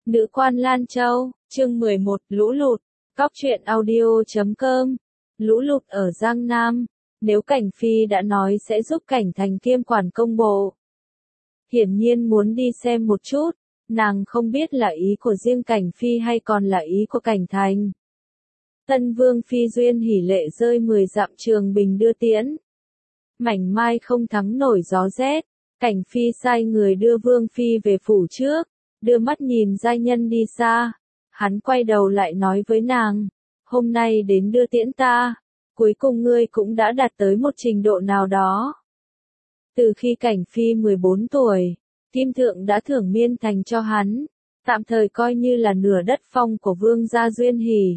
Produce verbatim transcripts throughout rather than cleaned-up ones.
Nữ quan Lan Châu, chương mười một, lũ lụt, Cóc truyện audio chấm com, lũ lụt ở Giang Nam, nếu Cảnh Phi đã nói sẽ giúp Cảnh Thành kiêm quản công bộ. Hiển nhiên muốn đi xem một chút, nàng không biết là ý của riêng Cảnh Phi hay còn là ý của Cảnh Thành. Tân Vương Phi duyên hỉ lệ rơi mười dặm trường bình đưa tiễn. Mảnh mai không thắng nổi gió rét, Cảnh Phi sai người đưa Vương Phi về phủ trước, đưa mắt nhìn giai nhân đi xa. Hắn quay đầu lại nói với nàng, hôm nay đến đưa tiễn ta, cuối cùng ngươi cũng đã đạt tới một trình độ nào đó. Từ khi Cảnh Phi mười bốn tuổi, Kim Thượng đã thưởng Miên Thành cho hắn, tạm thời coi như là nửa đất phong của Vương gia duyên hỉ.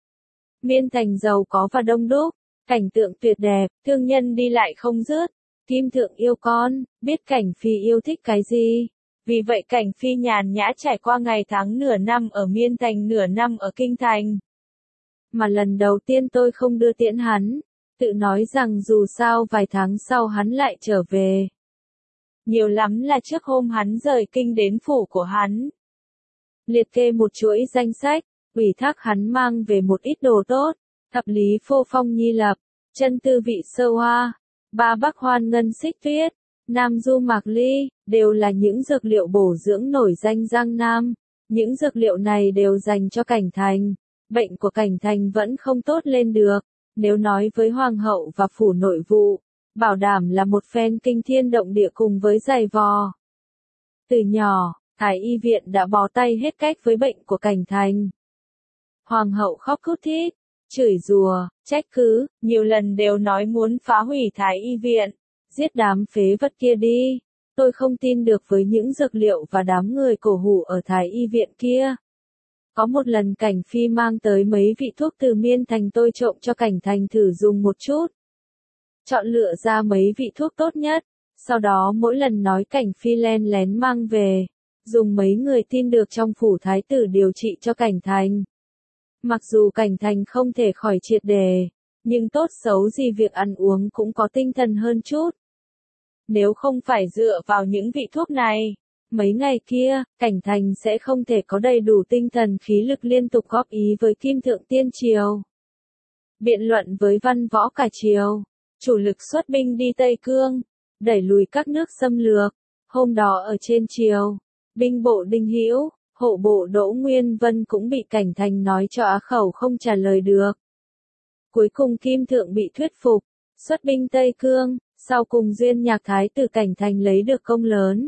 Miên Thành giàu có và đông đúc, cảnh tượng tuyệt đẹp, thương nhân đi lại không dứt. Kim Thượng yêu con, biết Cảnh Phi yêu thích cái gì. Vì vậy Cảnh Phi nhàn nhã trải qua ngày tháng nửa năm ở Miên Thành nửa năm ở Kinh Thành. Mà lần đầu tiên tôi không đưa tiễn hắn, tự nói rằng dù sao vài tháng sau hắn lại trở về. Nhiều lắm là trước hôm hắn rời kinh đến phủ của hắn. Liệt kê một chuỗi danh sách, ủy thác hắn mang về một ít đồ tốt, thập lý phô phong nhi lập, chân tư vị sơ hoa, ba bắc hoan ngân xích tuyết, nam du mạc ly, đều là những dược liệu bổ dưỡng nổi danh Giang Nam. Những dược liệu này đều dành cho Cảnh Thành. Bệnh của Cảnh Thành vẫn không tốt lên được, nếu nói với Hoàng hậu và phủ nội vụ, bảo đảm là một phen kinh thiên động địa cùng với giày vò. Từ nhỏ, Thái y viện đã bó tay hết cách với bệnh của Cảnh Thành. Hoàng hậu khóc thút thít, chửi rủa, trách cứ, nhiều lần đều nói muốn phá hủy Thái y viện, giết đám phế vật kia đi. Tôi không tin được với những dược liệu và đám người cổ hủ ở Thái y viện kia. Có một lần Cảnh Phi mang tới mấy vị thuốc từ Miên Thành, tôi trộm cho Cảnh Thành thử dùng một chút. Chọn lựa ra mấy vị thuốc tốt nhất, sau đó mỗi lần nói Cảnh Phi len lén mang về, dùng mấy người tin được trong phủ thái tử điều trị cho Cảnh Thành. Mặc dù Cảnh Thành không thể khỏi triệt đề, nhưng tốt xấu gì việc ăn uống cũng có tinh thần hơn chút. Nếu không phải dựa vào những vị thuốc này, mấy ngày kia, Cảnh Thành sẽ không thể có đầy đủ tinh thần khí lực liên tục góp ý với Kim Thượng Tiên Triều. Biện luận với văn võ cả triều, chủ lực xuất binh đi Tây Cương, đẩy lùi các nước xâm lược. Hôm đó ở trên triều, binh bộ Đinh Hữu, hộ bộ Đỗ Nguyên Vân cũng bị Cảnh Thành nói cho á khẩu không trả lời được. Cuối cùng Kim Thượng bị thuyết phục, xuất binh Tây Cương, sau cùng duyên nhạc thái tử Cảnh Thành lấy được công lớn.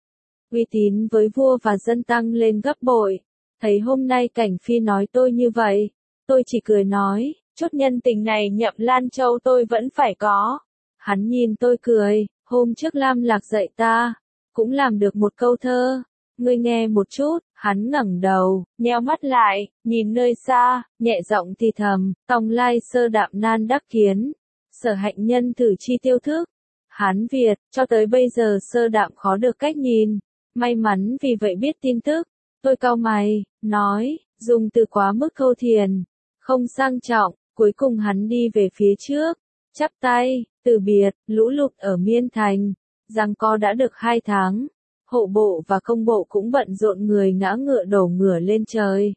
Uy tín với vua và dân tăng lên gấp bội. Thấy hôm nay Cảnh Phi nói tôi như vậy, tôi chỉ cười nói, chút nhân tình này Nhậm Lan Châu tôi vẫn phải có. Hắn nhìn tôi cười, hôm trước Lam Lạc dạy ta, cũng làm được một câu thơ. Ngươi nghe một chút. Hắn ngẩng đầu, nheo mắt lại, nhìn nơi xa, nhẹ giọng thì thầm, tòng lai sơ đạm nan đắc kiến, sở hạnh nhân thử chi tiêu thức. Hán Việt, cho tới bây giờ sơ đạm khó được cách nhìn. May mắn vì vậy biết tin tức. Tôi cau mày, nói, dùng từ quá mức câu thiền, không sang trọng. Cuối cùng hắn đi về phía trước, chắp tay, từ biệt. Lũ lụt ở Miên Thành, giằng co đã được hai tháng. Hộ bộ và công bộ cũng bận rộn người ngã ngựa đổ ngửa lên trời.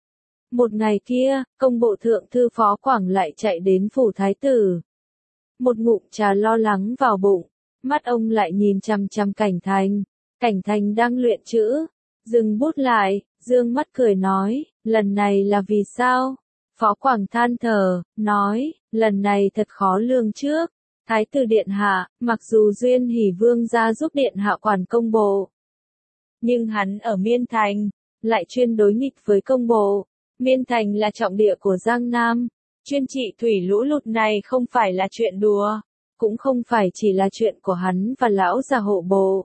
Một ngày kia, công bộ thượng thư Phó Quảng lại chạy đến phủ thái tử. Một ngụm trà lo lắng vào bụng, mắt ông lại nhìn chằm chằm Cảnh Thành. Cảnh Thành đang luyện chữ, dừng bút lại, dương mắt cười nói, lần này là vì sao? Phó Quảng than thở, nói, lần này thật khó lường trước. Thái tử điện hạ, mặc dù duyên hỉ vương gia giúp điện hạ quản công bộ, nhưng hắn ở Miên Thành, lại chuyên đối nghịch với công bộ. Miên Thành là trọng địa của Giang Nam, chuyên trị thủy lũ lụt này không phải là chuyện đùa, cũng không phải chỉ là chuyện của hắn và lão già hộ bộ.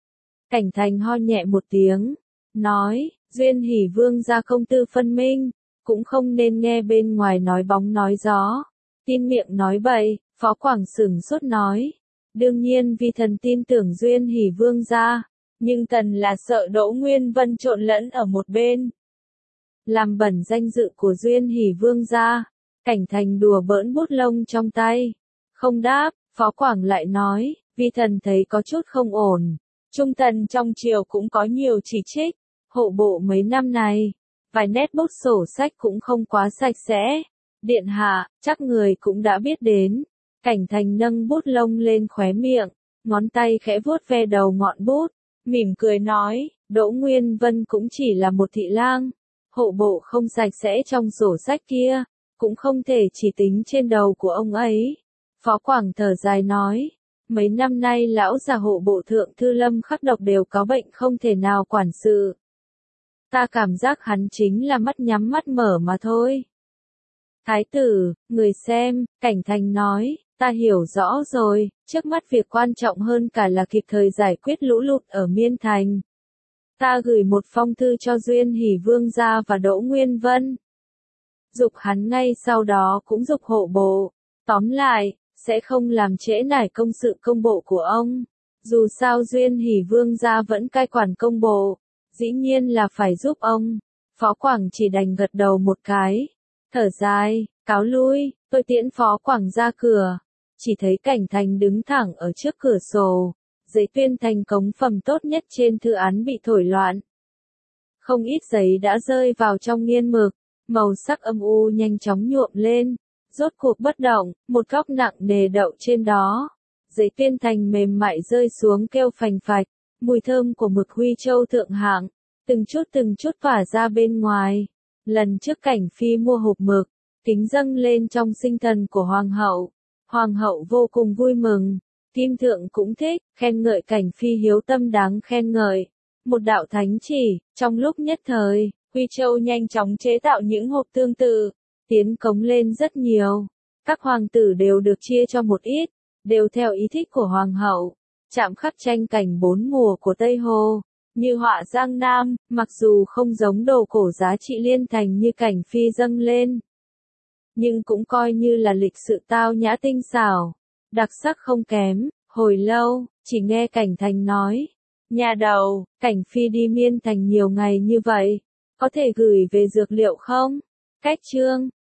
Cảnh Thành ho nhẹ một tiếng, nói, duyên hỉ vương gia công tư phân minh, cũng không nên nghe bên ngoài nói bóng nói gió, tin miệng nói bậy. Phó Quảng sửng sốt nói, đương nhiên vì thần tin tưởng duyên hỉ vương gia, nhưng thần là sợ Đỗ Nguyên Vân trộn lẫn ở một bên, làm bẩn danh dự của duyên hỉ vương gia. Cảnh Thành đùa bỡn bút lông trong tay, không đáp. Phó Quảng lại nói, vì thần thấy có chút không ổn, trung thần trong triều cũng có nhiều chỉ trích, Hộ bộ mấy năm này, vài nét bút sổ sách cũng không quá sạch sẽ. Điện hạ, chắc người cũng đã biết đến. Cảnh Thành nâng bút lông lên khóe miệng, ngón tay khẽ vuốt ve đầu ngọn bút, mỉm cười nói, Đỗ Nguyên Vân cũng chỉ là một thị lang. Hộ bộ không sạch sẽ trong sổ sách kia, cũng không thể chỉ tính trên đầu của ông ấy. Phó Quảng thở dài nói, mấy năm nay lão già hộ bộ thượng thư Lâm Khắc Độc đều có bệnh không thể nào quản sự. Ta cảm giác hắn chính là mắt nhắm mắt mở mà thôi. Thái tử, người xem, Cảnh Thành nói, ta hiểu rõ rồi, trước mắt việc quan trọng hơn cả là kịp thời giải quyết lũ lụt ở Miên Thành. Ta gửi một phong thư cho Duyên Hỷ Vương gia và Đỗ Nguyên Vân. Dục hắn ngay sau đó cũng dục hộ bộ. Tóm lại, sẽ không làm trễ nải công sự công bộ của ông. Dù sao Duyên Hỷ Vương gia vẫn cai quản công bộ, dĩ nhiên là phải giúp ông. Phó Quảng chỉ đành gật đầu một cái. Thở dài, cáo lui, tôi tiễn Phó Quảng ra cửa. Chỉ thấy Cảnh Thành đứng thẳng ở trước cửa sổ. Giấy tuyên thành cống phẩm tốt nhất trên thư án bị thổi loạn. Không ít giấy đã rơi vào trong nghiên mực, màu sắc âm u nhanh chóng nhuộm lên. Rốt cuộc bất động, một góc nặng nề đậu trên đó. Giấy tuyên thành mềm mại rơi xuống kêu phành phạch, mùi thơm của mực Huy Châu thượng hạng, từng chút từng chút phả ra bên ngoài. Lần trước Cảnh Phi mua hộp mực, kính dâng lên trong sinh thần của Hoàng hậu. Hoàng hậu vô cùng vui mừng. Kim Thượng cũng thích, khen ngợi Cảnh Phi hiếu tâm đáng khen ngợi. Một đạo thánh chỉ, trong lúc nhất thời, Huy Châu nhanh chóng chế tạo những hộp tương tự, tiến cống lên rất nhiều. Các hoàng tử đều được chia cho một ít, đều theo ý thích của Hoàng hậu. Chạm khắc tranh cảnh bốn mùa của Tây Hồ, như họa Giang Nam, mặc dù không giống đồ cổ giá trị liên thành như Cảnh Phi dâng lên, nhưng cũng coi như là lịch sự tao nhã tinh xảo, đặc sắc không kém. Hồi lâu, chỉ nghe Cảnh Thành nói, nhà đầu, Cảnh Phi đi Miên Thành nhiều ngày như vậy, có thể gửi về dược liệu không? Cách chương